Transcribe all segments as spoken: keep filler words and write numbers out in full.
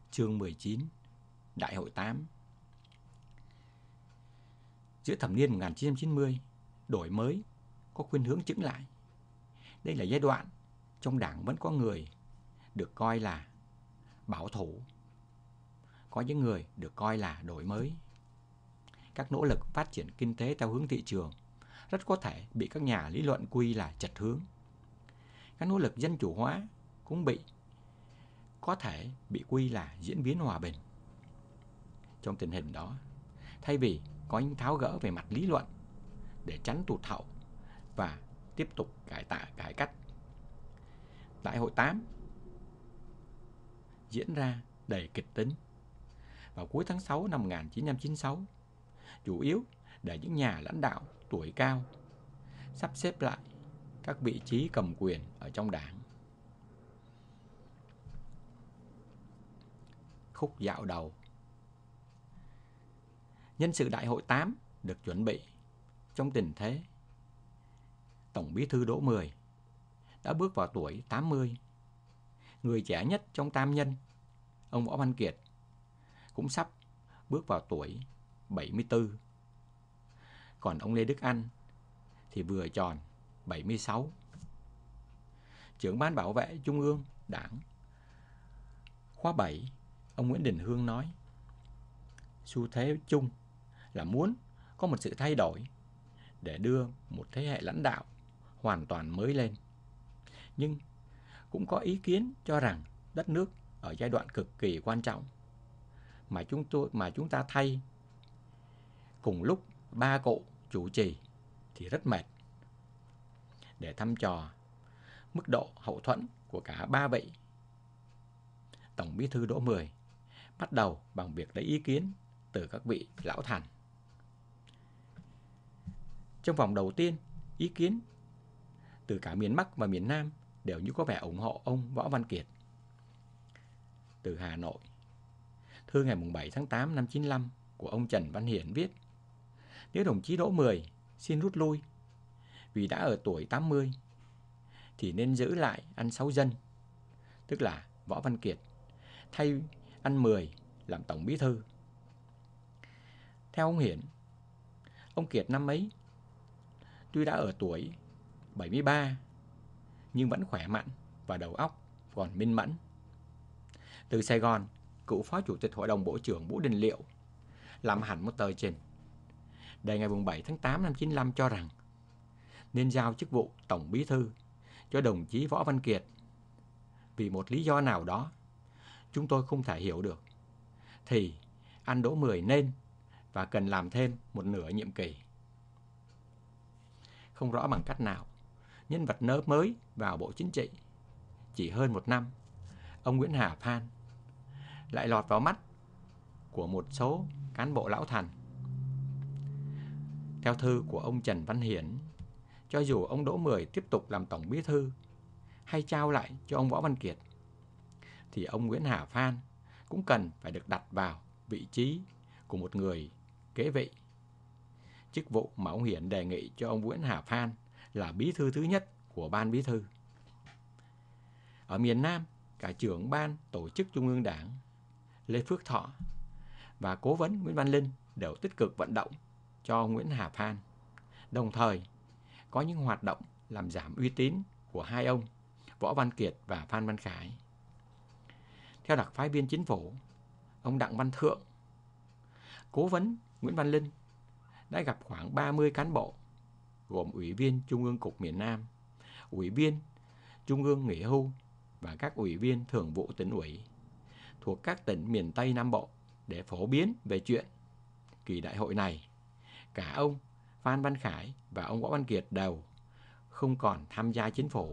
Chương mười chín. Đại hội tám. Giữa thập niên một nghìn chín trăm chín mươi, đổi mới có khuynh hướng chững lại. Đây là giai đoạn trong Đảng vẫn có người được coi là bảo thủ, có những người được coi là đổi mới. Các nỗ lực phát triển kinh tế theo hướng thị trường rất có thể bị các nhà lý luận quy là chệch hướng. Các nỗ lực dân chủ hóa cũng bị có thể bị quy là diễn biến hòa bình. Trong tình hình đó, thay vì có những tháo gỡ về mặt lý luận để tránh tụt hậu và tiếp tục cải tạo cải cách, Đại hội tám diễn ra đầy kịch tính vào cuối tháng sáu năm một nghìn chín trăm chín mươi sáu, chủ yếu để những nhà lãnh đạo tuổi cao sắp xếp lại các vị trí cầm quyền ở trong Đảng. Khúc dạo đầu. Nhân sự Đại hội tám được chuẩn bị trong tình thế Tổng Bí thư Đỗ Mười đã bước vào tuổi tám mươi. Người trẻ nhất trong tam nhân, ông Võ Văn Kiệt, cũng sắp bước vào tuổi bảy mươi tư. Còn ông Lê Đức Anh thì vừa tròn bảy mươi sáu. Trưởng ban bảo vệ Trung ương Đảng khóa bảy, ông Nguyễn Đình Hương nói: xu thế chung là muốn có một sự thay đổi để đưa một thế hệ lãnh đạo hoàn toàn mới lên. Nhưng cũng có ý kiến cho rằng đất nước ở giai đoạn cực kỳ quan trọng mà chúng tôi mà chúng ta thay cùng lúc ba cụ chủ trì thì rất mệt. Để thăm dò mức độ hậu thuẫn của cả ba vị, Tổng Bí thư Đỗ Mười bắt đầu bằng việc lấy ý kiến từ các vị lão thành. Trong vòng đầu tiên, ý kiến từ cả miền Bắc và miền Nam đều như có vẻ ủng hộ ông Võ Văn Kiệt. Từ Hà Nội, thư ngày bảy tháng tám năm chín mươi lăm của ông Trần Văn Hiển viết: nếu đồng chí Đỗ Mười xin rút lui vì đã ở tuổi tám mươi thì nên giữ lại anh Sáu Dân, tức là Võ Văn Kiệt, thay anh Mười làm Tổng Bí thư. Theo ông Hiển, ông Kiệt năm ấy tuy đã ở tuổi bảy mươi ba nhưng vẫn khỏe mạnh và đầu óc còn minh mẫn. Từ Sài Gòn, cựu Phó Chủ tịch Hội đồng Bộ trưởng Vũ Đình Liệu làm hẳn một tờ trình đề ngày bảy tháng tám năm chín mươi lăm cho rằng nên giao chức vụ Tổng Bí thư cho đồng chí Võ Văn Kiệt. Vì một lý do nào đó chúng tôi không thể hiểu được thì anh Đỗ Mười nên và cần làm thêm một nửa nhiệm kỳ. Không rõ bằng cách nào, nhân vật nớ mới vào Bộ Chính trị chỉ hơn một năm, ông Nguyễn Hà Phan lại lọt vào mắt của một số cán bộ lão thành. Theo thư của ông Trần Văn Hiển, cho dù ông Đỗ Mười tiếp tục làm Tổng Bí thư hay trao lại cho ông Võ Văn Kiệt, thì ông Nguyễn Hà Phan cũng cần phải được đặt vào vị trí của một người kế vị. Chức vụ mà ông Hiển đề nghị cho ông Nguyễn Hà Phan là bí thư thứ nhất của ban bí thư. Ở miền Nam, cả trưởng ban tổ chức Trung ương Đảng Lê Phước Thọ và cố vấn Nguyễn Văn Linh đều tích cực vận động cho ông Nguyễn Hà Phan, đồng thời có những hoạt động làm giảm uy tín của hai ông Võ Văn Kiệt và Phan Văn Khải. Theo đặc phái viên chính phủ, ông Đặng Văn Thượng, cố vấn Nguyễn Văn Linh đã gặp khoảng ba mươi cán bộ gồm Ủy viên Trung ương Cục miền Nam, Ủy viên Trung ương nghỉ hưu và các Ủy viên Thường vụ Tỉnh ủy thuộc các tỉnh miền Tây Nam Bộ để phổ biến về chuyện kỳ đại hội này cả ông Phan Văn Khải và ông Võ Văn Kiệt đều không còn tham gia chính phủ.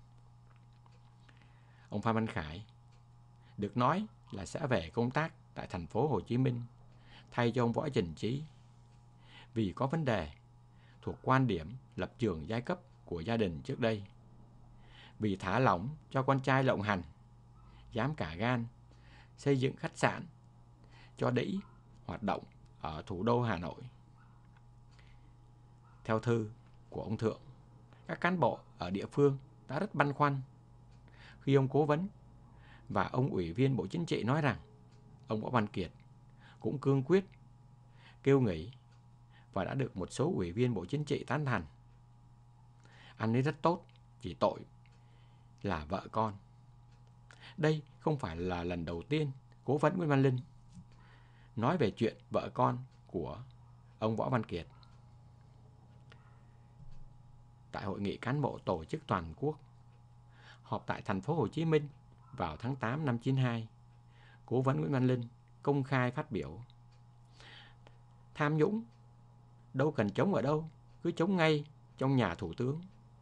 Ông Phan Văn Khải được nói là sẽ về công tác tại thành phố Hồ Chí Minh thay cho ông Võ Trần Chí, vì có vấn đề thuộc quan điểm lập trường giai cấp của gia đình trước đây. Vì thả lỏng cho con trai lộng hành, dám cả gan xây dựng khách sạn cho đĩ hoạt động ở thủ đô Hà Nội. Theo thư của ông Thượng, các cán bộ ở địa phương đã rất băn khoăn khi ông cố vấn và ông Ủy viên Bộ Chính trị nói rằng ông Võ Văn Kiệt cũng cương quyết kêu nghỉ và đã được một số ủy viên Bộ Chính trị tán thành. Anh ấy rất tốt, chỉ tội là vợ con. Đây không phải là lần đầu tiên cố vấn Nguyễn Văn Linh nói về chuyện vợ con của ông Võ Văn Kiệt. Tại hội nghị cán bộ tổ chức toàn quốc họp tại thành phố Hồ Chí Minh vào tháng tám năm chín mươi hai, cố vấn Nguyễn Văn Linh công khai phát biểu: tham nhũng đâu cần chống ở đâu, cứ chống ngay trong nhà thủ tướng.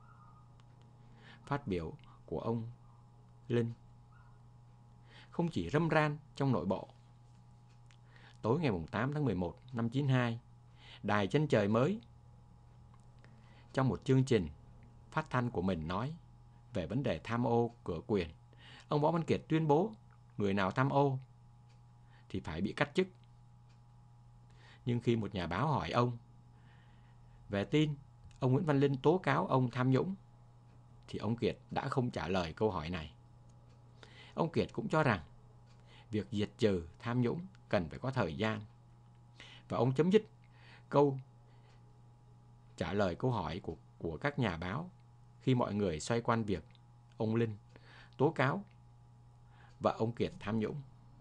Phát biểu của ông Linh không chỉ râm ran trong nội bộ. Tối ngày tám tháng mười một năm chín mươi hai, Đài Chân Trời Mới trong một chương trình phát thanh của mình nói về vấn đề tham ô cửa quyền. Ông Võ Văn Kiệt tuyên bố người nào tham ô thì phải bị cắt chức. Nhưng khi một nhà báo hỏi ông về tin ông Nguyễn Văn Linh tố cáo ông tham nhũng, thì ông Kiệt đã không trả lời câu hỏi này. Ông Kiệt cũng cho rằng việc diệt trừ tham nhũng cần phải có thời gian. Và ông chấm dứt câu trả lời câu hỏi của, của các nhà báo khi mọi người xoay quanh việc ông Linh tố cáo và ông Kiệt tham nhũng.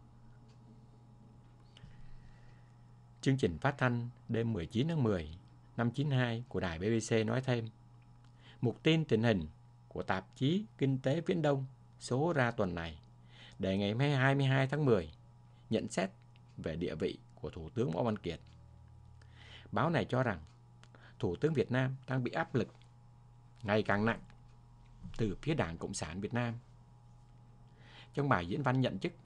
Chương trình phát thanh đêm mười chín tháng mười năm chín mươi hai của đài bê bê xê nói thêm: mục tin tình hình của tạp chí Kinh tế Viễn Đông số ra tuần này để ngày hai mươi hai tháng mười nhận xét về địa vị của Thủ tướng Võ Văn Kiệt. Báo này cho rằng Thủ tướng Việt Nam đang bị áp lực ngày càng nặng từ phía Đảng Cộng sản Việt Nam. Trong bài diễn văn nhận chức,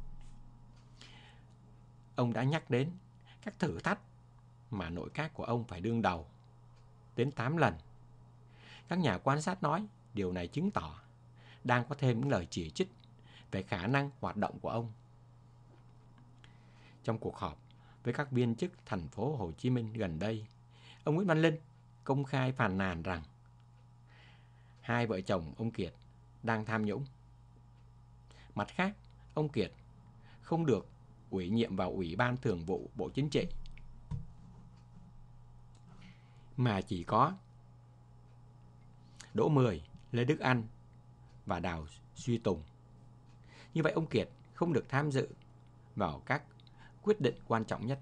ông đã nhắc đến các thử thách mà nội các của ông phải đương đầu đến tám lần. Các nhà quan sát nói điều này chứng tỏ đang có thêm những lời chỉ trích về khả năng hoạt động của ông. Trong cuộc họp với các viên chức thành phố Hồ Chí Minh gần đây, ông Nguyễn Văn Linh công khai phàn nàn rằng hai vợ chồng ông Kiệt đang tham nhũng. Mặt khác, ông Kiệt không được ủy nhiệm vào Ủy ban Thường vụ Bộ Chính trị, mà chỉ có Đỗ Mười, Lê Đức Anh và Đào Duy Tùng. Như vậy ông Kiệt không được tham dự vào các quyết định quan trọng nhất.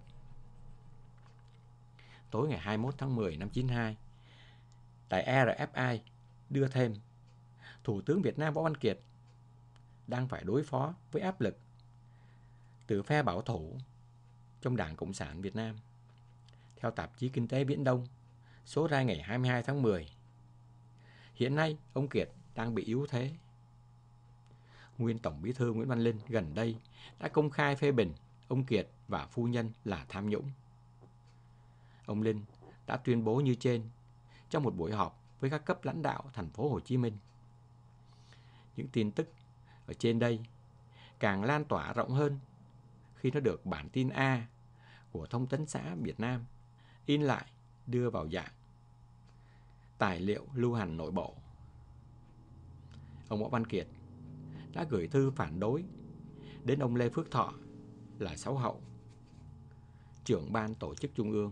Tối ngày hai mươi mốt tháng mười năm chín mươi hai, tại rờ ép i đưa thêm Thủ tướng Việt Nam Võ Văn Kiệt đang phải đối phó với áp lực từ phe bảo thủ trong Đảng Cộng sản Việt Nam. Theo tạp chí Kinh tế Viễn Đông số ra ngày hai mươi hai tháng mười, hiện nay ông Kiệt đang bị yếu thế. Nguyên Tổng Bí thư Nguyễn Văn Linh gần đây đã công khai phê bình ông Kiệt và phu nhân là tham nhũng. Ông Linh đã tuyên bố như trên trong một buổi họp với các cấp lãnh đạo thành phố Hồ Chí Minh. Những tin tức ở trên đây càng lan tỏa rộng hơn khi nó được bản tin A của Thông tấn xã Việt Nam in lại đưa vào dạng tài liệu lưu hành nội bộ. Ông Võ Văn Kiệt đã gửi thư phản đối đến ông Lê Phước Thọ là Sáu Hậu, trưởng ban tổ chức Trung ương.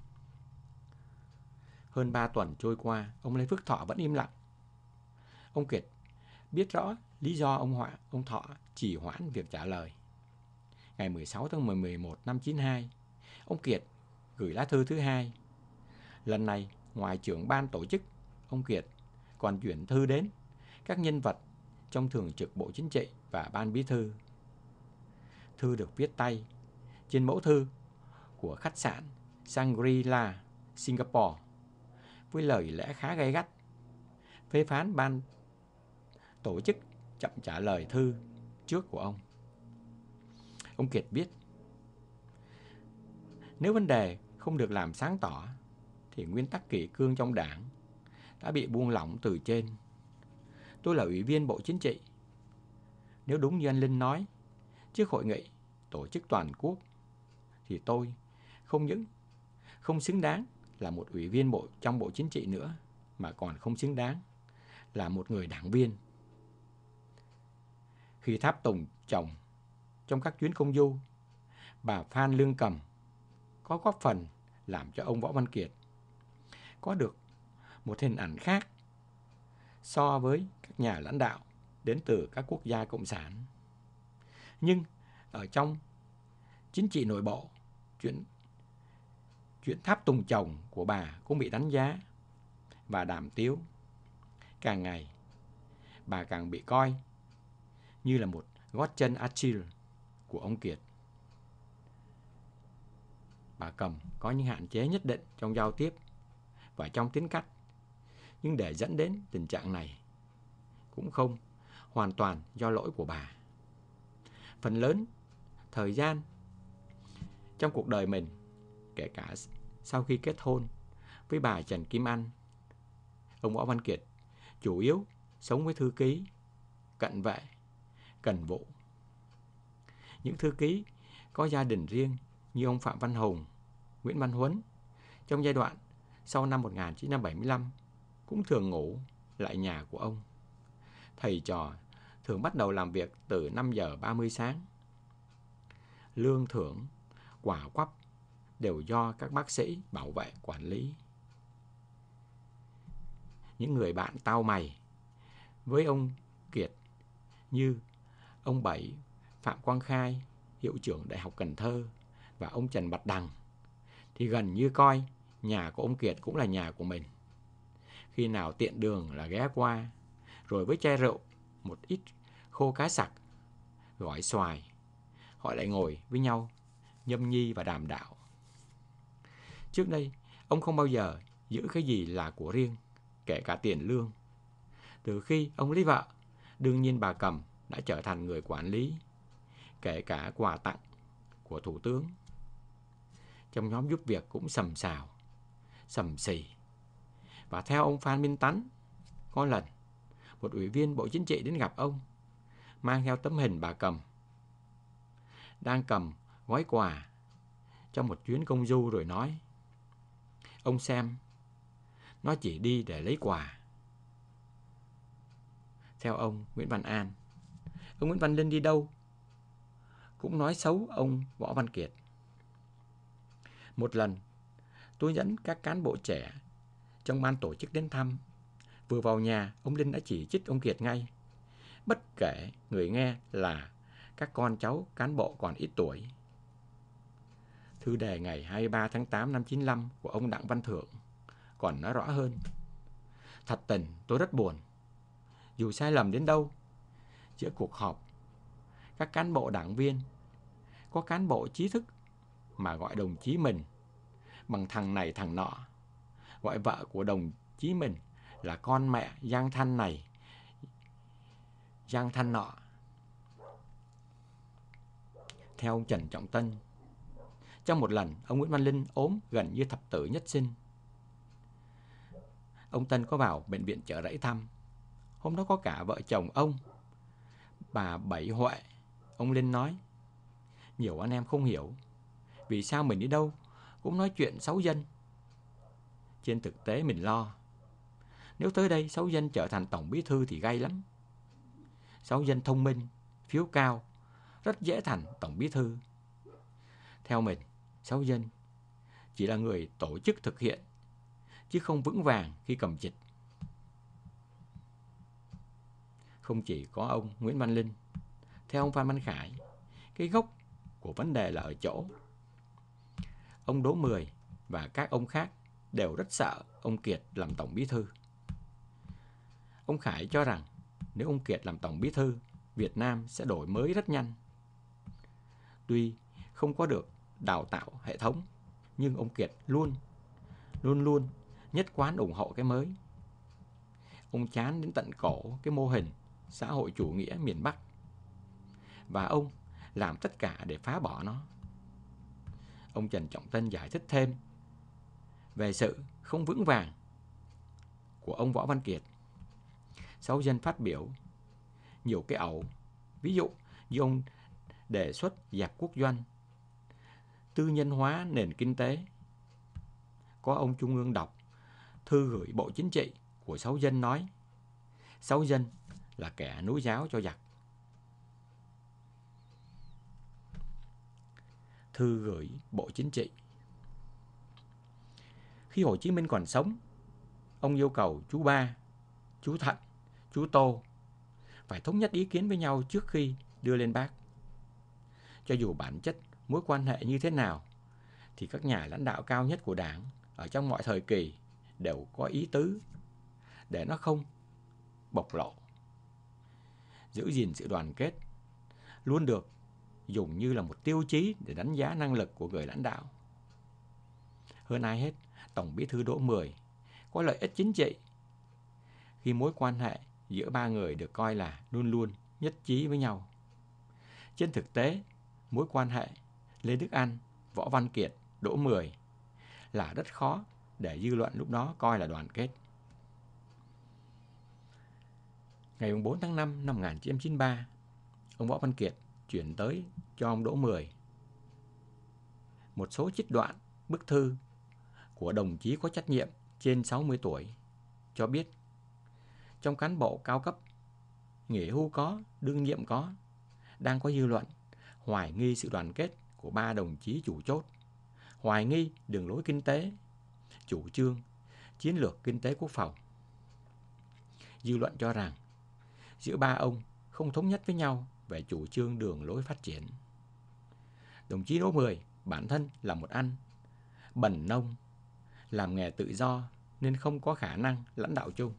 Hơn ba tuần trôi qua, ông Lê Phước Thọ vẫn im lặng. Ông Kiệt biết rõ lý do ông Họa, ông Thọ trì hoãn việc trả lời. Ngày mười sáu tháng mười một năm chín mươi hai, ông Kiệt gửi lá thư thứ hai. Lần này, ngoài trưởng ban tổ chức, ông Kiệt còn chuyển thư đến các nhân vật trong Thường trực Bộ Chính trị và Ban Bí thư. Thư được viết tay trên mẫu thư của khách sạn Shangri-La, Singapore, với lời lẽ khá gay gắt, phê phán ban tổ chức chậm trả lời thư trước của ông. Ông Kiệt viết: nếu vấn đề không được làm sáng tỏ thì nguyên tắc kỷ cương trong Đảng đã bị buông lỏng từ trên. Tôi là ủy viên Bộ Chính trị. Nếu đúng như anh Linh nói trước hội nghị tổ chức toàn quốc, thì tôi không những không xứng đáng là một ủy viên bộ trong Bộ Chính trị nữa, mà còn không xứng đáng là một người đảng viên. Khi tháp tùng chồng trong các chuyến công du bà Phan Lương Cầm có góp phần làm cho ông Võ Văn Kiệt có được một hình ảnh khác so với các nhà lãnh đạo đến từ các quốc gia cộng sản. Nhưng ở trong chính trị nội bộ, chuyện chuyện tháp tùng chồng của bà cũng bị đánh giá và đàm tiếu. Càng ngày, bà càng bị coi như là một gót chân Achille của ông Kiệt. Bà Cầm có những hạn chế nhất định trong giao tiếp và trong tính cách, nhưng để dẫn đến tình trạng này cũng không hoàn toàn do lỗi của bà. Phần lớn thời gian trong cuộc đời mình, kể cả sau khi kết hôn với bà Trần Kim Anh, ông Võ Văn Kiệt chủ yếu sống với thư ký, cận vệ, cần vụ. Những thư ký có gia đình riêng như ông Phạm Văn Hùng, Nguyễn Văn Huấn trong giai đoạn sau năm một nghìn chín trăm bảy mươi lăm cũng thường ngủ lại nhà của ông. Thầy trò thường bắt đầu làm việc từ năm giờ ba mươi sáng. Lương thưởng, quả quắp đều do các bác sĩ bảo vệ quản lý. Những người bạn tao mày với ông Kiệt như ông Bảy, Phạm Quang Khai, hiệu trưởng Đại học Cần Thơ, và ông Trần Bạch Đằng thì gần như coi nhà của ông Kiệt cũng là nhà của mình. Khi nào tiện đường là ghé qua, rồi với chai rượu, một ít khô cá sặc, gỏi xoài, họ lại ngồi với nhau nhâm nhi và đàm đạo. Trước đây, ông không bao giờ giữ cái gì là của riêng, kể cả tiền lương. Từ khi ông lấy vợ, đương nhiên bà Cầm đã trở thành người quản lý, kể cả quà tặng của Thủ tướng. Trong nhóm giúp việc cũng sầm sào, sầm xì. Và theo ông Phan Minh Tánh, có lần một ủy viên Bộ Chính trị đến gặp ông, mang theo tấm hình bà Cầm đang cầm gói quà trong một chuyến công du, rồi nói: ông xem, nó chỉ đi để lấy quà. Theo ông Nguyễn Văn An, ông Nguyễn Văn Linh đi đâu cũng nói xấu ông Võ Văn Kiệt. Một lần, tôi dẫn các cán bộ trẻ trong ban tổ chức đến thăm. Vừa vào nhà, ông Linh đã chỉ trích ông Kiệt ngay, bất kể người nghe là các con cháu cán bộ còn ít tuổi. Thư đề ngày hai mươi ba tháng tám năm chín mươi lăm của ông Đặng Văn Thượng còn nói rõ hơn: thật tình tôi rất buồn. Dù sai lầm đến đâu, giữa cuộc họp các cán bộ đảng viên, có cán bộ trí thức mà gọi đồng chí mình bằng thằng này thằng nọ, gọi vợ của đồng chí mình là con mẹ Giang Thanh này, Giang Thanh nọ. Theo ông Trần Trọng Tân, trong một lần ông Nguyễn Văn Linh ốm gần như thập tử nhất sinh, ông Tân có vào bệnh viện Chợ Rẫy thăm. Hôm đó có cả vợ chồng ông, bà Bảy Huệ. Ông Linh nói: nhiều anh em không hiểu vì sao mình đi đâu cũng nói chuyện xấu dân. Trên thực tế mình lo, nếu tới đây xấu dân trở thành tổng bí thư thì gay lắm. Xấu dân thông minh, phiếu cao, rất dễ thành tổng bí thư. Theo mình, xấu dân chỉ là người tổ chức thực hiện, chứ không vững vàng khi cầm trịch. Không chỉ có ông Nguyễn Văn Linh, theo ông Phan Văn Khải, cái gốc của vấn đề là ở chỗ ông Đỗ Mười và các ông khác đều rất sợ ông Kiệt làm tổng bí thư. Ông Khải cho rằng nếu ông Kiệt làm tổng bí thư, Việt Nam sẽ đổi mới rất nhanh. Tuy không có được đào tạo hệ thống, nhưng ông Kiệt luôn, luôn luôn nhất quán ủng hộ cái mới. Ông chán đến tận cổ cái mô hình xã hội chủ nghĩa miền Bắc, và ông làm tất cả để phá bỏ nó. Ông Trần Trọng Tân giải thích thêm về sự không vững vàng của ông Võ Văn Kiệt. Sáu dân phát biểu nhiều cái ẩu, ví dụ như ông đề xuất dẹp quốc doanh, tư nhân hóa nền kinh tế. Có ông Trung ương đọc thư gửi Bộ Chính trị của sáu dân nói: sáu dân là kẻ nối giáo cho giặc. thư gửi Bộ Chính trị. Khi Hồ Chí Minh còn sống, ông yêu cầu chú Ba, chú Thận, chú Tô phải thống nhất ý kiến với nhau trước khi đưa lên Bác. Cho dù bản chất mối quan hệ như thế nào, thì các nhà lãnh đạo cao nhất của Đảng ở trong mọi thời kỳ đều có ý tứ để nó không bộc lộ. Giữ gìn sự đoàn kết luôn được dùng như là một tiêu chí để đánh giá năng lực của người lãnh đạo. Hơn ai hết, Tổng Bí thư Đỗ Mười có lợi ích chính trị khi mối quan hệ giữa ba người được coi là luôn luôn nhất trí với nhau. Trên thực tế, mối quan hệ Lê Đức Anh, Võ Văn Kiệt, Đỗ Mười là rất khó để dư luận lúc đó coi là đoàn kết. Ngày bốn tháng năm năm một nghìn chín trăm chín mươi ba, ông Võ Văn Kiệt chuyển tới cho ông Đỗ Mười một số trích đoạn bức thư của đồng chí có trách nhiệm trên sáu mươi tuổi, cho biết trong cán bộ cao cấp, nghỉ hưu có, đương nhiệm có, đang có dư luận hoài nghi sự đoàn kết của ba đồng chí chủ chốt, hoài nghi đường lối kinh tế, chủ trương, chiến lược kinh tế quốc phòng. Dư luận cho rằng giữa ba ông không thống nhất với nhau về chủ trương đường lối phát triển. Đồng chí Đỗ Mười bản thân là một anh bần nông, làm nghề tự do nên không có khả năng lãnh đạo chung.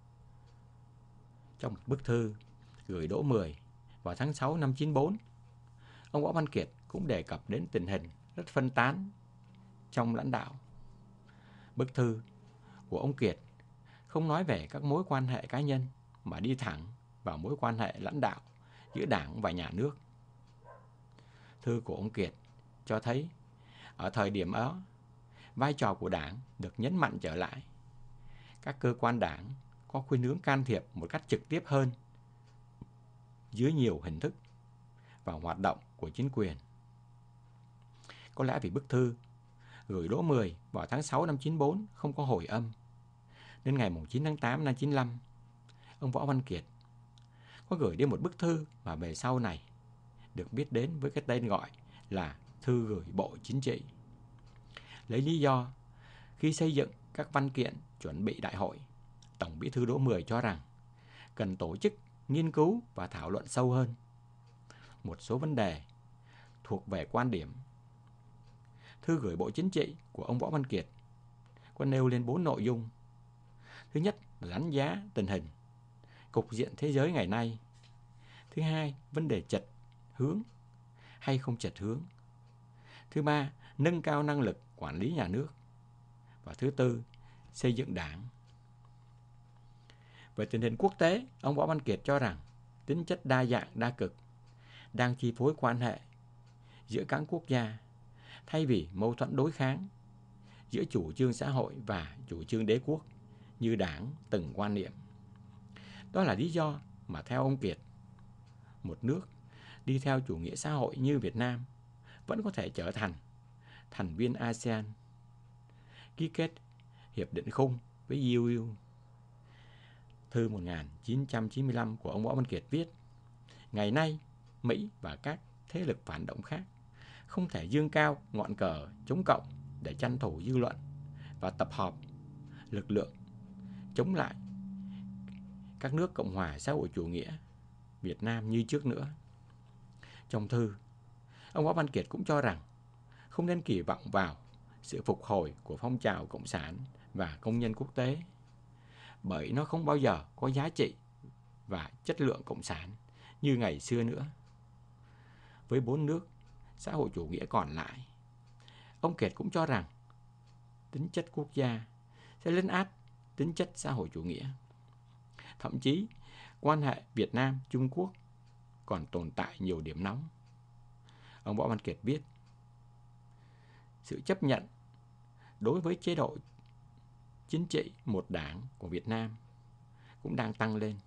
Trong một bức thư gửi Đỗ Mười vào tháng sáu năm chín mươi bốn, ông Võ Văn Kiệt cũng đề cập đến tình hình rất phân tán trong lãnh đạo. Bức thư của ông Kiệt không nói về các mối quan hệ cá nhân mà đi thẳng vào mối quan hệ lãnh đạo giữa Đảng và nhà nước. Thư của ông Kiệt cho thấy ở thời điểm đó, vai trò của Đảng được nhấn mạnh trở lại. Các cơ quan Đảng có khuynh hướng can thiệp một cách trực tiếp hơn dưới nhiều hình thức vào hoạt động của chính quyền. Có lẽ vì bức thư gửi Đỗ Mười vào tháng sáu năm chín mươi bốn không có hồi âm, nên ngày chín tháng tám năm chín mươi lăm, ông Võ Văn Kiệt có gửi đi một bức thư mà về sau này được biết đến với cái tên gọi là Thư gửi Bộ Chính trị. Lấy lý do khi xây dựng các văn kiện chuẩn bị đại hội, Tổng Bí thư Đỗ Mười cho rằng cần tổ chức nghiên cứu và thảo luận sâu hơn một số vấn đề thuộc về quan điểm. Thư gửi Bộ Chính trị của ông Võ Văn Kiệt có nêu lên bốn nội dung. Thứ nhất là đánh giá tình hình, cục diện thế giới ngày nay. Thứ hai, vấn đề chệch hướng hay không chệch hướng. Thứ ba, nâng cao năng lực quản lý nhà nước. Và thứ tư, xây dựng Đảng. Về tình hình quốc tế, ông Võ Văn Kiệt cho rằng tính chất đa dạng đa cực đang chi phối quan hệ giữa các quốc gia, thay vì mâu thuẫn đối kháng giữa chủ trương xã hội và chủ trương đế quốc như Đảng từng quan niệm. Đó là lý do mà theo ông Kiệt, một nước đi theo chủ nghĩa xã hội như Việt Nam vẫn có thể trở thành thành viên a sê an, ký kết hiệp định khung với e u. Thư một nghìn chín trăm chín mươi lăm của ông Võ Văn Kiệt viết: ngày nay, Mỹ và các thế lực phản động khác không thể dương cao ngọn cờ chống cộng để tranh thủ dư luận và tập hợp lực lượng chống lại các nước Cộng hòa xã hội chủ nghĩa Việt Nam như trước nữa. Trong thư, ông Võ Văn Kiệt cũng cho rằng không nên kỳ vọng vào sự phục hồi của phong trào cộng sản và công nhân quốc tế, bởi nó không bao giờ có giá trị và chất lượng cộng sản như ngày xưa nữa. Với bốn nước xã hội chủ nghĩa còn lại, ông Kiệt cũng cho rằng tính chất quốc gia sẽ lấn át tính chất xã hội chủ nghĩa. Thậm chí, quan hệ Việt Nam-Trung Quốc còn tồn tại nhiều điểm nóng. Ông Võ Văn Kiệt viết: sự chấp nhận đối với chế độ chính trị một đảng của Việt Nam cũng đang tăng lên.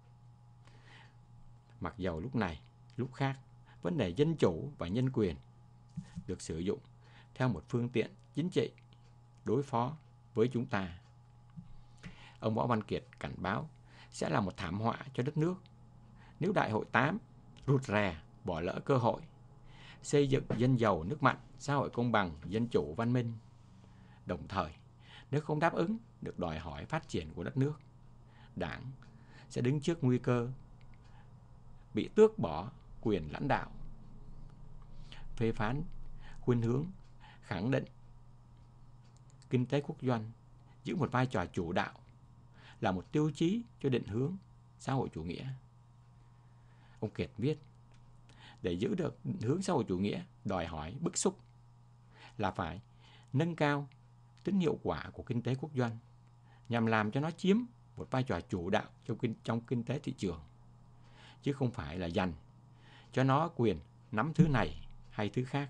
Mặc dầu lúc này, lúc khác, vấn đề dân chủ và nhân quyền được sử dụng theo một phương tiện chính trị đối phó với chúng ta. Ông Võ Văn Kiệt cảnh báo sẽ là một thảm họa cho đất nước nếu Đại hội tám rụt rè bỏ lỡ cơ hội, xây dựng dân giàu nước mạnh, xã hội công bằng, dân chủ, văn minh. Đồng thời, nếu không đáp ứng được đòi hỏi phát triển của đất nước, Đảng sẽ đứng trước nguy cơ bị tước bỏ quyền lãnh đạo. Phê phán khuynh hướng khẳng định kinh tế quốc doanh giữ một vai trò chủ đạo, là một tiêu chí cho định hướng xã hội chủ nghĩa. Ông Kiệt viết, để giữ được định hướng xã hội chủ nghĩa đòi hỏi bức xúc là phải nâng cao tính hiệu quả của kinh tế quốc doanh nhằm làm cho nó chiếm một vai trò chủ đạo trong kinh, trong kinh tế thị trường, chứ không phải là dành cho nó quyền nắm thứ này hay thứ khác.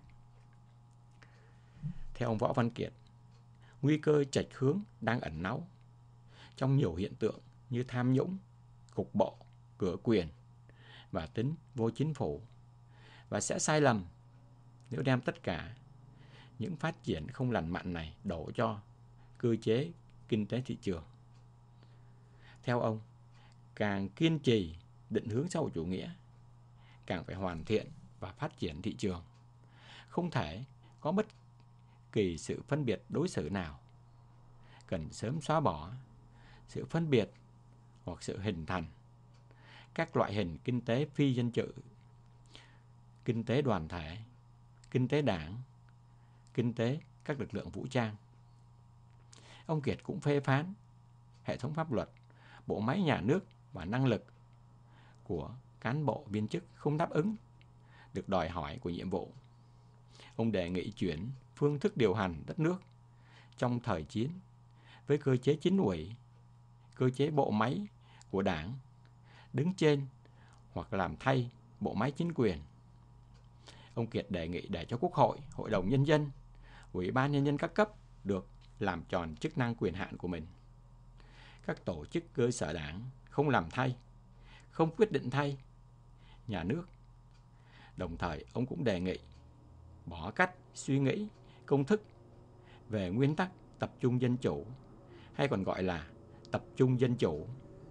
Theo ông Võ Văn Kiệt, nguy cơ chệch hướng đang ẩn náu trong nhiều hiện tượng như tham nhũng, cục bộ, cửa quyền và tính vô chính phủ, và sẽ sai lầm nếu đem tất cả những phát triển không lành mạnh này đổ cho cơ chế kinh tế thị trường. Theo ông, càng kiên trì định hướng xã hội chủ nghĩa, càng phải hoàn thiện và phát triển thị trường. Không thể có bất kỳ sự phân biệt đối xử nào. Cần sớm xóa bỏ sự phân biệt hoặc sự hình thành các loại hình kinh tế phi dân chủ, kinh tế đoàn thể, kinh tế đảng, kinh tế các lực lượng vũ trang. Ông Kiệt cũng phê phán hệ thống pháp luật, bộ máy nhà nước và năng lực của cán bộ viên chức không đáp ứng được đòi hỏi của nhiệm vụ. Ông đề nghị chuyển phương thức điều hành đất nước trong thời chiến với cơ chế chính ủy, cơ chế bộ máy của đảng đứng trên hoặc làm thay bộ máy chính quyền. Ông Kiệt đề nghị để cho Quốc hội, Hội đồng Nhân dân, Ủy ban Nhân dân các cấp được làm tròn chức năng quyền hạn của mình. Các tổ chức cơ sở đảng không làm thay, không quyết định thay nhà nước. Đồng thời, ông cũng đề nghị bỏ cách suy nghĩ công thức về nguyên tắc tập trung dân chủ, hay còn gọi là tập trung dân chủ.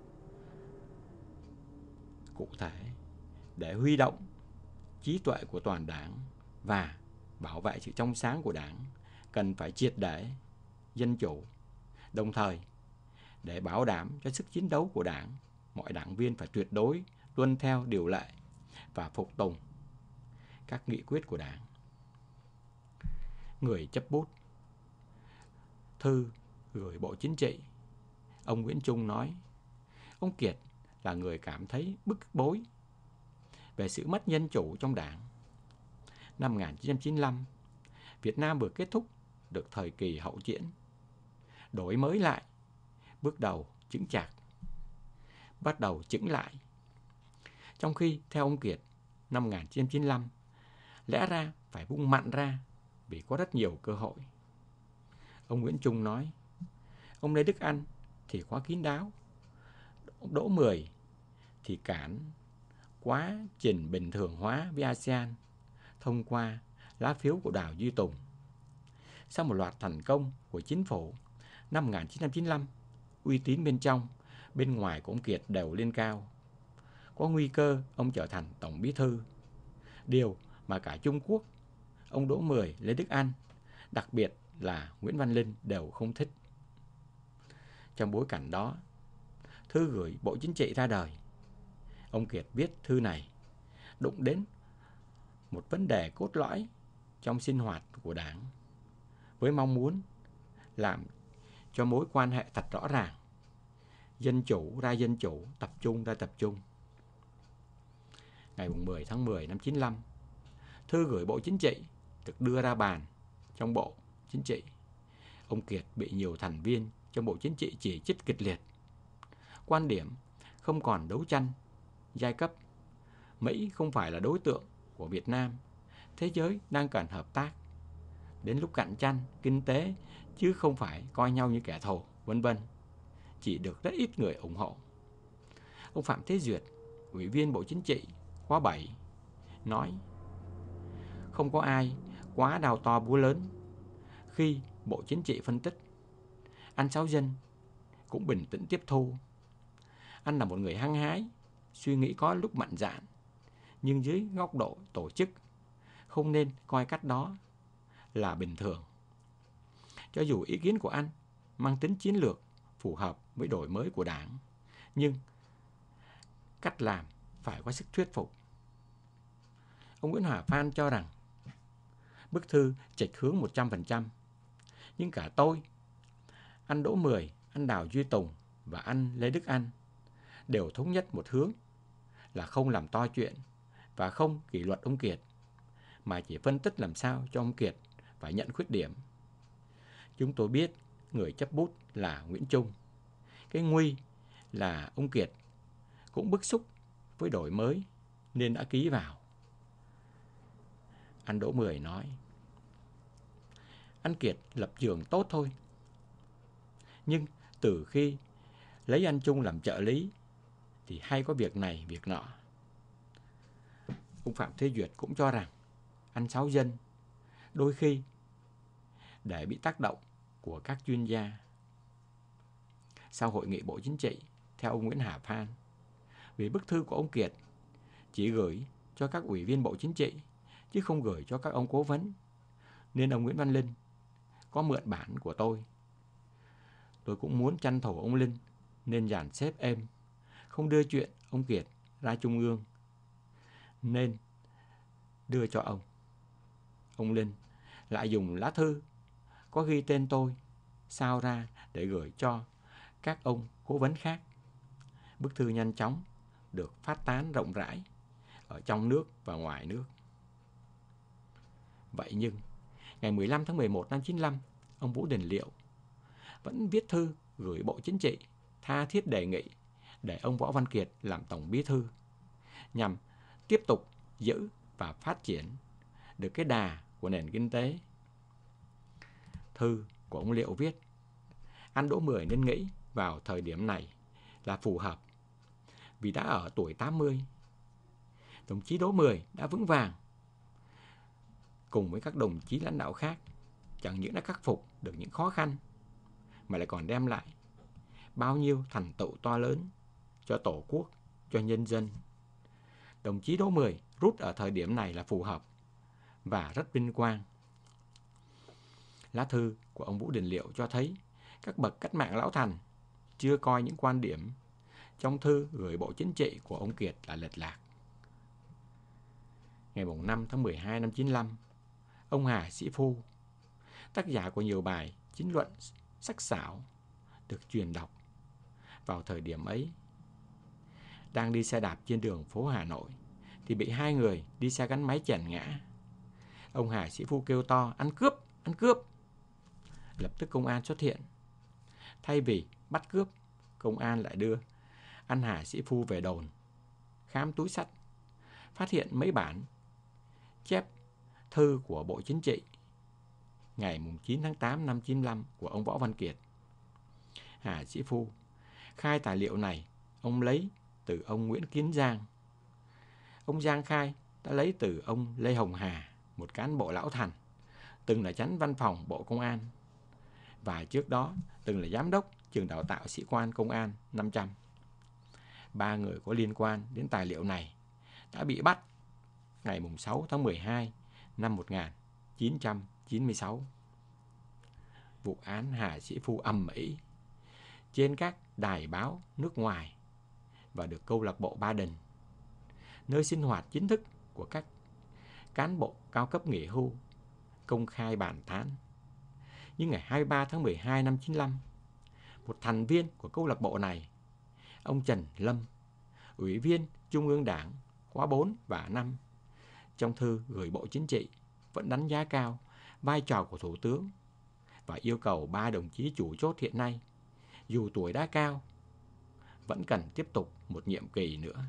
Cụ thể, để huy động trí tuệ của toàn đảng và bảo vệ sự trong sáng của đảng, cần phải triệt để dân chủ. Đồng thời, để bảo đảm cho sức chiến đấu của đảng, mọi đảng viên phải tuyệt đối tuân theo điều lệ và phục tùng các nghị quyết của đảng. Người chấp bút thư gửi Bộ Chính trị, ông Nguyễn Trung nói, ông Kiệt là người cảm thấy bức bối về sự mất dân chủ trong đảng. Năm một nghìn chín trăm chín mươi lăm, Việt Nam vừa kết thúc được thời kỳ hậu chiến, đổi mới lại, bước đầu chững chạc, bắt đầu chững lại. Trong khi, theo ông Kiệt, năm một nghìn chín trăm chín mươi lăm, lẽ ra phải vung mạnh ra vì có rất nhiều cơ hội. Ông Nguyễn Trung nói, ông Lê Đức Anh thì quá kín đáo, ông Đỗ Mười thì cản quá trình bình thường hóa với a sê an thông qua lá phiếu của Đào Duy Tùng. Sau một loạt thành công của chính phủ, năm một nghìn chín trăm chín mươi lăm, uy tín bên trong, bên ngoài của ông Kiệt đều lên cao. Có nguy cơ ông trở thành Tổng Bí thư, điều mà cả Trung Quốc, ông Đỗ Mười, Lê Đức Anh, đặc biệt là Nguyễn Văn Linh đều không thích. Trong bối cảnh đó, thư gửi Bộ Chính trị ra đời. Ông Kiệt viết thư này đụng đến một vấn đề cốt lõi trong sinh hoạt của đảng, với mong muốn làm cho mối quan hệ thật rõ ràng, dân chủ ra dân chủ, tập trung ra tập trung. Ngày mười tháng mười năm chín mươi lăm, thư gửi Bộ Chính trị được đưa ra bàn trong Bộ Chính trị. Ông Kiệt bị nhiều thành viên trong Bộ Chính trị chỉ trích kịch liệt. Quan điểm không còn đấu tranh giai cấp, Mỹ không phải là đối tượng của Việt Nam, thế giới đang cần hợp tác, đến lúc cạnh tranh kinh tế chứ không phải coi nhau như kẻ thù, vân vân, chỉ được rất ít người ủng hộ. Ông Phạm Thế Duyệt, Ủy viên Bộ Chính trị khóa bảy, nói, không có ai quá đào to búa lớn. Khi Bộ Chính trị phân tích, anh Sáu Dân cũng bình tĩnh tiếp thu. Anh là một người hăng hái, suy nghĩ có lúc mạnh dạn, nhưng dưới góc độ tổ chức, không nên coi cách đó là bình thường. Cho dù ý kiến của anh mang tính chiến lược phù hợp với đổi mới của Đảng, nhưng cách làm phải có sức thuyết phục. Ông Nguyễn Hòa Phan cho rằng bức thư chệch hướng một trăm phần trăm, nhưng cả tôi, anh Đỗ Mười, anh Đào Duy Tùng và anh Lê Đức Anh đều thống nhất một hướng là không làm to chuyện và không kỷ luật ông Kiệt, mà chỉ phân tích làm sao cho ông Kiệt phải nhận khuyết điểm. Chúng tôi biết người chấp bút là Nguyễn Trung. Cái nguy là ông Kiệt cũng bức xúc với đổi mới nên đã ký vào. Anh Đỗ Mười nói, anh Kiệt lập trường tốt thôi, nhưng từ khi lấy anh Trung làm trợ lý thì hay có việc này việc nọ. Ông Phạm Thế Duyệt cũng cho rằng anh Sáu Dân đôi khi để bị tác động của các chuyên gia. Sau hội nghị Bộ Chính trị, theo ông Nguyễn Hà Phan, vì bức thư của ông Kiệt chỉ gửi cho các ủy viên Bộ Chính trị chứ không gửi cho các ông cố vấn, nên ông Nguyễn Văn Linh có mượn bản của tôi. Tôi cũng muốn tranh thủ ông Linh nên dàn xếp êm, không đưa chuyện ông Kiệt ra Trung ương, nên đưa cho ông. Ông Linh lại dùng lá thư có ghi tên tôi sao ra để gửi cho các ông cố vấn khác. Bức thư nhanh chóng được phát tán rộng rãi ở trong nước và ngoài nước. Vậy nhưng, ngày mười lăm tháng mười một năm chín mươi lăm, ông Vũ Đình Liệu vẫn viết thư gửi Bộ Chính trị tha thiết đề nghị để ông Võ Văn Kiệt làm Tổng Bí thư, nhằm tiếp tục giữ và phát triển được cái đà của nền kinh tế. Thư của ông Liệu viết, anh Đỗ Mười nên nghĩ vào thời điểm này là phù hợp, vì đã ở tuổi tám mươi. Đồng chí Đỗ Mười đã vững vàng, cùng với các đồng chí lãnh đạo khác, chẳng những đã khắc phục được những khó khăn, mà lại còn đem lại bao nhiêu thành tựu to lớn cho Tổ quốc, cho nhân dân. Đồng chí Đỗ Mười rút ở thời điểm này là phù hợp và rất vinh quang. Lá thư của ông Vũ Đình Liệu cho thấy các bậc cách mạng lão thành chưa coi những quan điểm trong thư gửi Bộ Chính trị của ông Kiệt là lệch lạc. Ngày năm tháng mười hai năm chín mươi lăm, ông Hà Sĩ Phu, tác giả của nhiều bài chính luận sắc sảo, được truyền đọc. Vào thời điểm ấy, đang đi xe đạp trên đường phố Hà Nội thì bị hai người đi xe gắn máy chèn ngã. Ông Hà Sĩ Phu kêu to, ăn cướp, ăn cướp. Lập tức công an xuất hiện. Thay vì bắt cướp, công an lại đưa anh Hà Sĩ Phu về đồn, khám túi xách, phát hiện mấy bản chép thư của Bộ Chính trị ngày chín tháng tám năm chín mươi lăm của ông Võ Văn Kiệt. Hà Sĩ Phu khai tài liệu này ông lấy từ ông Nguyễn Kiến Giang. Ông Giang khai đã lấy từ ông Lê Hồng Hà, một cán bộ lão thành, từng là chánh văn phòng Bộ Công an, và trước đó từng là giám đốc trường đào tạo sĩ quan công an năm trăm. Ba người có liên quan đến tài liệu này đã bị bắt ngày sáu tháng mười hai năm một nghìn chín trăm chín mươi sáu. Vụ án Hà Sĩ Phu ầm ĩ trên các đài báo nước ngoài và được câu lạc bộ Ba Đình, nơi sinh hoạt chính thức của các cán bộ cao cấp nghỉ hưu, công khai bàn tán. Nhưng ngày hai mươi ba tháng mười hai năm chín mươi lăm, một thành viên của câu lạc bộ này, ông Trần Lâm, Ủy viên Trung ương Đảng khóa bốn và năm, trong thư gửi Bộ Chính trị vẫn đánh giá cao vai trò của Thủ tướng và yêu cầu ba đồng chí chủ chốt hiện nay, dù tuổi đã cao, vẫn cần tiếp tục một nhiệm kỳ nữa.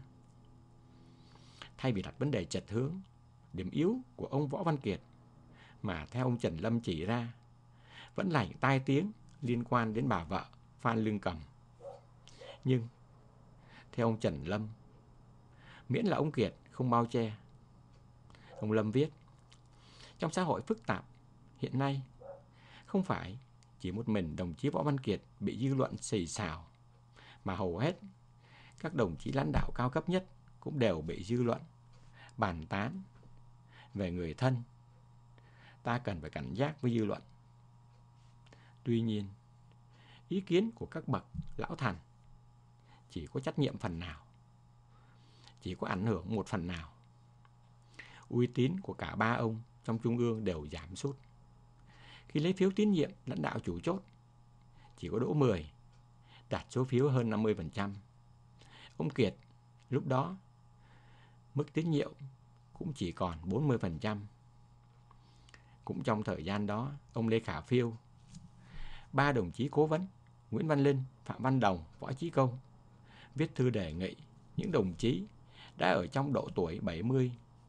Thay vì đặt vấn đề chệch hướng, điểm yếu của ông Võ Văn Kiệt, mà theo ông Trần Lâm chỉ ra, vẫn là những tai tiếng liên quan đến bà vợ Phan Lương Cầm. Nhưng theo ông Trần Lâm, miễn là ông Kiệt không bao che. Ông Lâm viết, trong xã hội phức tạp hiện nay, không phải chỉ một mình đồng chí Võ Văn Kiệt bị dư luận xì xào, mà hầu hết các đồng chí lãnh đạo cao cấp nhất cũng đều bị dư luận bàn tán về người thân, ta cần phải cảnh giác với dư luận. Tuy nhiên, ý kiến của các bậc lão thành chỉ có trách nhiệm phần nào, chỉ có ảnh hưởng một phần nào. Uy tín của cả ba ông trong Trung ương đều giảm sút. Khi lấy phiếu tín nhiệm lãnh đạo chủ chốt, chỉ có Đỗ Mười đạt số phiếu hơn năm mươi phần trăm. Ông Kiệt lúc đó mức tín nhiệm cũng chỉ còn bốn mươi phần trăm. Cũng trong thời gian đó, ông Lê Khả Phiêu, ba đồng chí cố vấn Nguyễn Văn Linh, Phạm Văn Đồng, Võ Chí Công viết thư đề nghị những đồng chí đã ở trong độ tuổi bảy mươi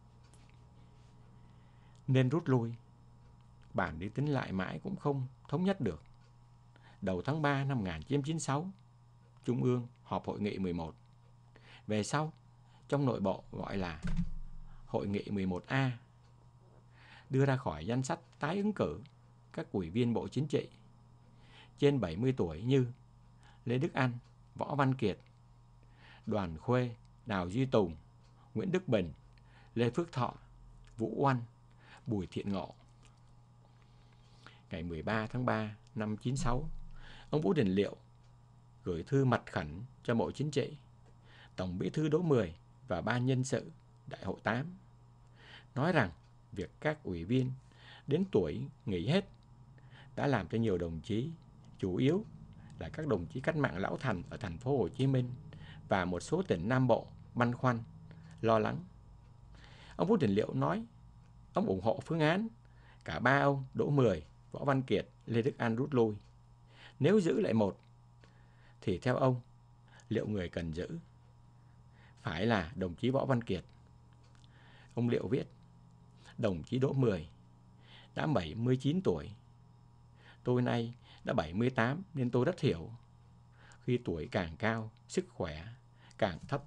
nên rút lui. Bản đi tính lại mãi cũng không thống nhất được. Đầu tháng ba năm một nghìn chín trăm chín mươi sáu, Trung ương họp hội nghị mười một. Về sau, trong nội bộ gọi là hội nghị mười một A, đưa ra khỏi danh sách tái ứng cử các ủy viên Bộ Chính trị trên bảy mươi tuổi như Lê Đức Anh, Võ Văn Kiệt, Đoàn Khuê, Đào Duy Tùng, Nguyễn Đức Bình, Lê Phước Thọ, Vũ Oanh, Bùi Thiện Ngộ. Ngày mười ba tháng ba năm chín mươi sáu, ông Vũ Đình Liệu gửi thư mật khẩn cho Bộ Chính trị, Tổng Bí thư Đỗ Mười và Ban Nhân sự Đại hội tám, nói rằng việc các ủy viên đến tuổi nghỉ hết đã làm cho nhiều đồng chí, chủ yếu là các đồng chí cách mạng lão thành ở thành phố Hồ Chí Minh và một số tỉnh Nam Bộ băn khoăn, lo lắng. Ông Vũ Đình Liệu nói ông ủng hộ phương án cả ba ông Đỗ Mười, Võ Văn Kiệt, Lê Đức Anh rút lui. Nếu giữ lại một thì theo ông, liệu người cần giữ phải là đồng chí Võ Văn Kiệt. Ông Liệu viết, đồng chí Đỗ Mười đã bảy mươi chín tuổi. Tôi nay đã bảy mươi tám nên tôi rất hiểu. Khi tuổi càng cao, sức khỏe càng thấp.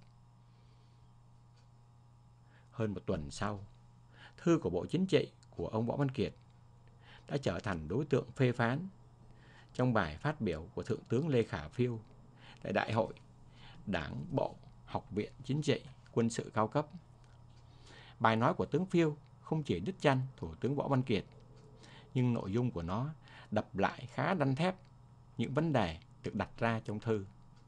Hơn một tuần sau, thư của Bộ Chính trị của ông Võ Văn Kiệt đã trở thành đối tượng phê phán trong bài phát biểu của Thượng tướng Lê Khả Phiêu tại Đại hội Đảng Bộ Học viện Chính trị Quân sự cao cấp. Bài nói của tướng Phiêu không chỉ đích danh Thủ tướng Võ Văn Kiệt, nhưng nội dung của nó đập lại khá đanh thép những vấn đề được đặt ra trong thư.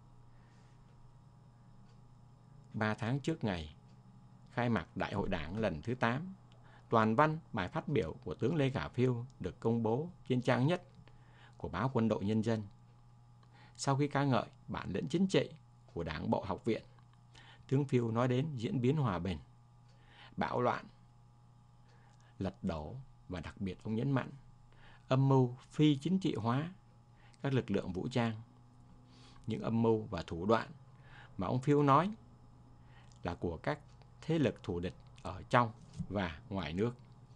Ba tháng trước ngày khai mạc Đại hội Đảng lần thứ tám, toàn văn bài phát biểu của tướng Lê Khả Phiêu được công bố trên trang nhất của báo Quân đội Nhân dân. Sau khi ca ngợi bản lĩnh chính trị của Đảng Bộ Học viện, tướng Phiêu nói đến diễn biến hòa bình, bạo loạn, lật đổ và đặc biệt ông nhấn mạnh âm mưu phi chính trị hóa các lực lượng vũ trang. Những âm mưu và thủ đoạn mà ông Phiêu nói là của các thế lực thù địch ở trong và ngoài nước.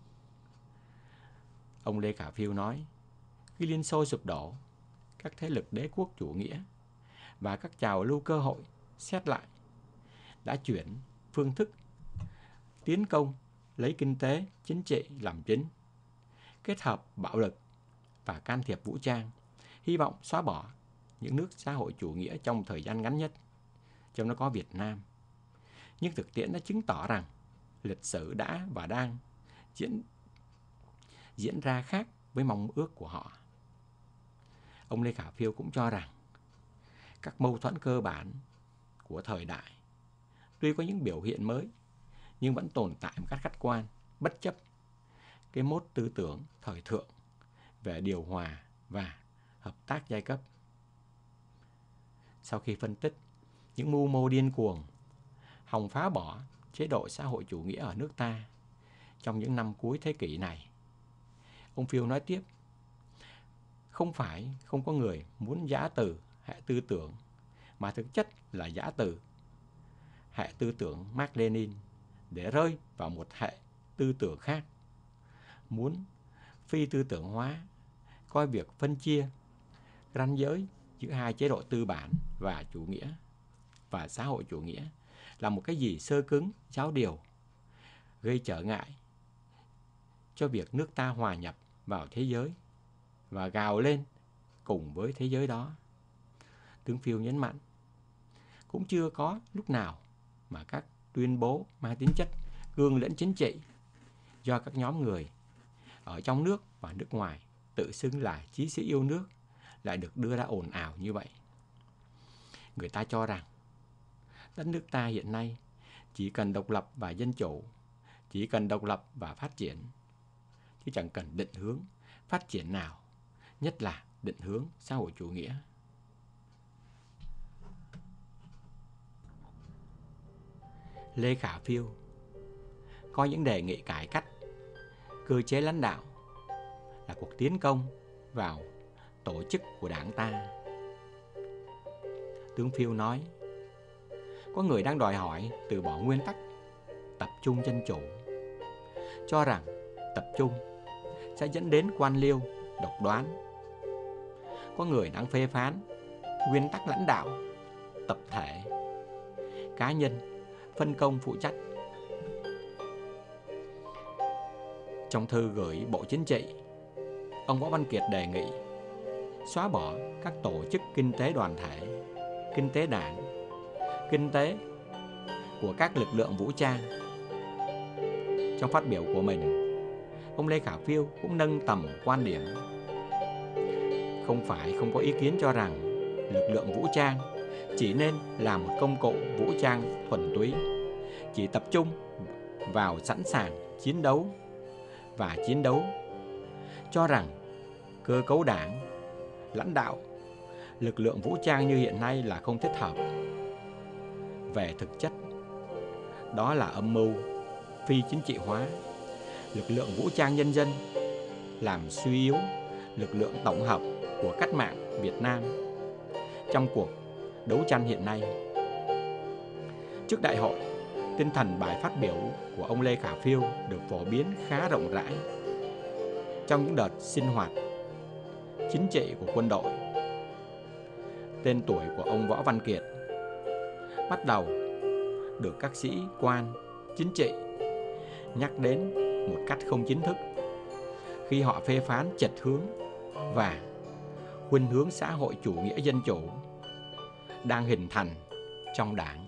Ông Lê Khả Phiêu nói, khi Liên Xô sụp đổ, các thế lực đế quốc chủ nghĩa và các trào lưu cơ hội xét lại đã chuyển phương thức tiến công lấy kinh tế, chính trị làm chính, kết hợp bạo lực và can thiệp vũ trang, hy vọng xóa bỏ những nước xã hội chủ nghĩa trong thời gian ngắn nhất, trong đó có Việt Nam. Nhưng thực tiễn đã chứng tỏ rằng lịch sử đã và đang diễn, diễn ra khác với mong ước của họ. Ông Lê Khả Phiêu cũng cho rằng các mâu thuẫn cơ bản của thời đại tuy có những biểu hiện mới nhưng vẫn tồn tại một cách khách quan, bất chấp cái mốt tư tưởng thời thượng về điều hòa và hợp tác giai cấp. Sau khi phân tích những mưu mô điên cuồng hòng phá bỏ chế độ xã hội chủ nghĩa ở nước ta trong những năm cuối thế kỷ này, ông Phiêu nói tiếp, không phải không có người muốn giã từ hệ tư tưởng, mà thực chất là giã từ hệ tư tưởng Mác Lênin để rơi vào một hệ tư tưởng khác, muốn phi tư tưởng hóa, coi việc phân chia ranh giới giữa hai chế độ tư bản và chủ nghĩa và xã hội chủ nghĩa là một cái gì sơ cứng, giáo điều, gây trở ngại cho việc nước ta hòa nhập vào thế giới và gào lên cùng với thế giới đó. Tướng Phiêu nhấn mạnh, cũng chưa có lúc nào mà các tuyên bố mang tính chất cương lĩnh chính trị do các nhóm người ở trong nước và nước ngoài tự xưng là chí sĩ yêu nước lại được đưa ra ồn ào như vậy. Người ta cho rằng đất nước ta hiện nay chỉ cần độc lập và dân chủ, chỉ cần độc lập và phát triển, chứ chẳng cần định hướng phát triển nào, nhất là định hướng xã hội chủ nghĩa. Lê Khả Phiêu có những đề nghị cải cách cơ chế lãnh đạo là cuộc tiến công vào tổ chức của đảng ta. Tướng Phiêu nói, có người đang đòi hỏi từ bỏ nguyên tắc tập trung dân chủ, cho rằng tập trung sẽ dẫn đến quan liêu, độc đoán. Có người đang phê phán nguyên tắc lãnh đạo tập thể, cá nhân phân công phụ trách. Trong thư gửi Bộ Chính trị, ông Võ Văn Kiệt đề nghị xóa bỏ các tổ chức kinh tế đoàn thể, kinh tế đảng, kinh tế của các lực lượng vũ trang. Trong phát biểu của mình, ông Lê Khả Phiêu cũng nâng tầm quan điểm không phải không có ý kiến cho rằng lực lượng vũ trang chỉ nên là một công cụ vũ trang thuần túy, chỉ tập trung vào sẵn sàng chiến đấu và chiến đấu, cho rằng cơ cấu đảng, lãnh đạo, lực lượng vũ trang như hiện nay là không thích hợp. Về thực chất, đó là âm mưu phi chính trị hóa lực lượng vũ trang nhân dân, làm suy yếu lực lượng tổng hợp của cách mạng Việt Nam trong cuộc đấu tranh hiện nay. Trước đại hội, tinh thần bài phát biểu của ông Lê Khả Phiêu được phổ biến khá rộng rãi trong những đợt sinh hoạt chính trị của quân đội. Tên tuổi của ông Võ Văn Kiệt bắt đầu được các sĩ quan chính trị nhắc đến một cách không chính thức khi họ phê phán chệch hướng và khuynh hướng xã hội chủ nghĩa dân chủ đang hình thành trong đảng.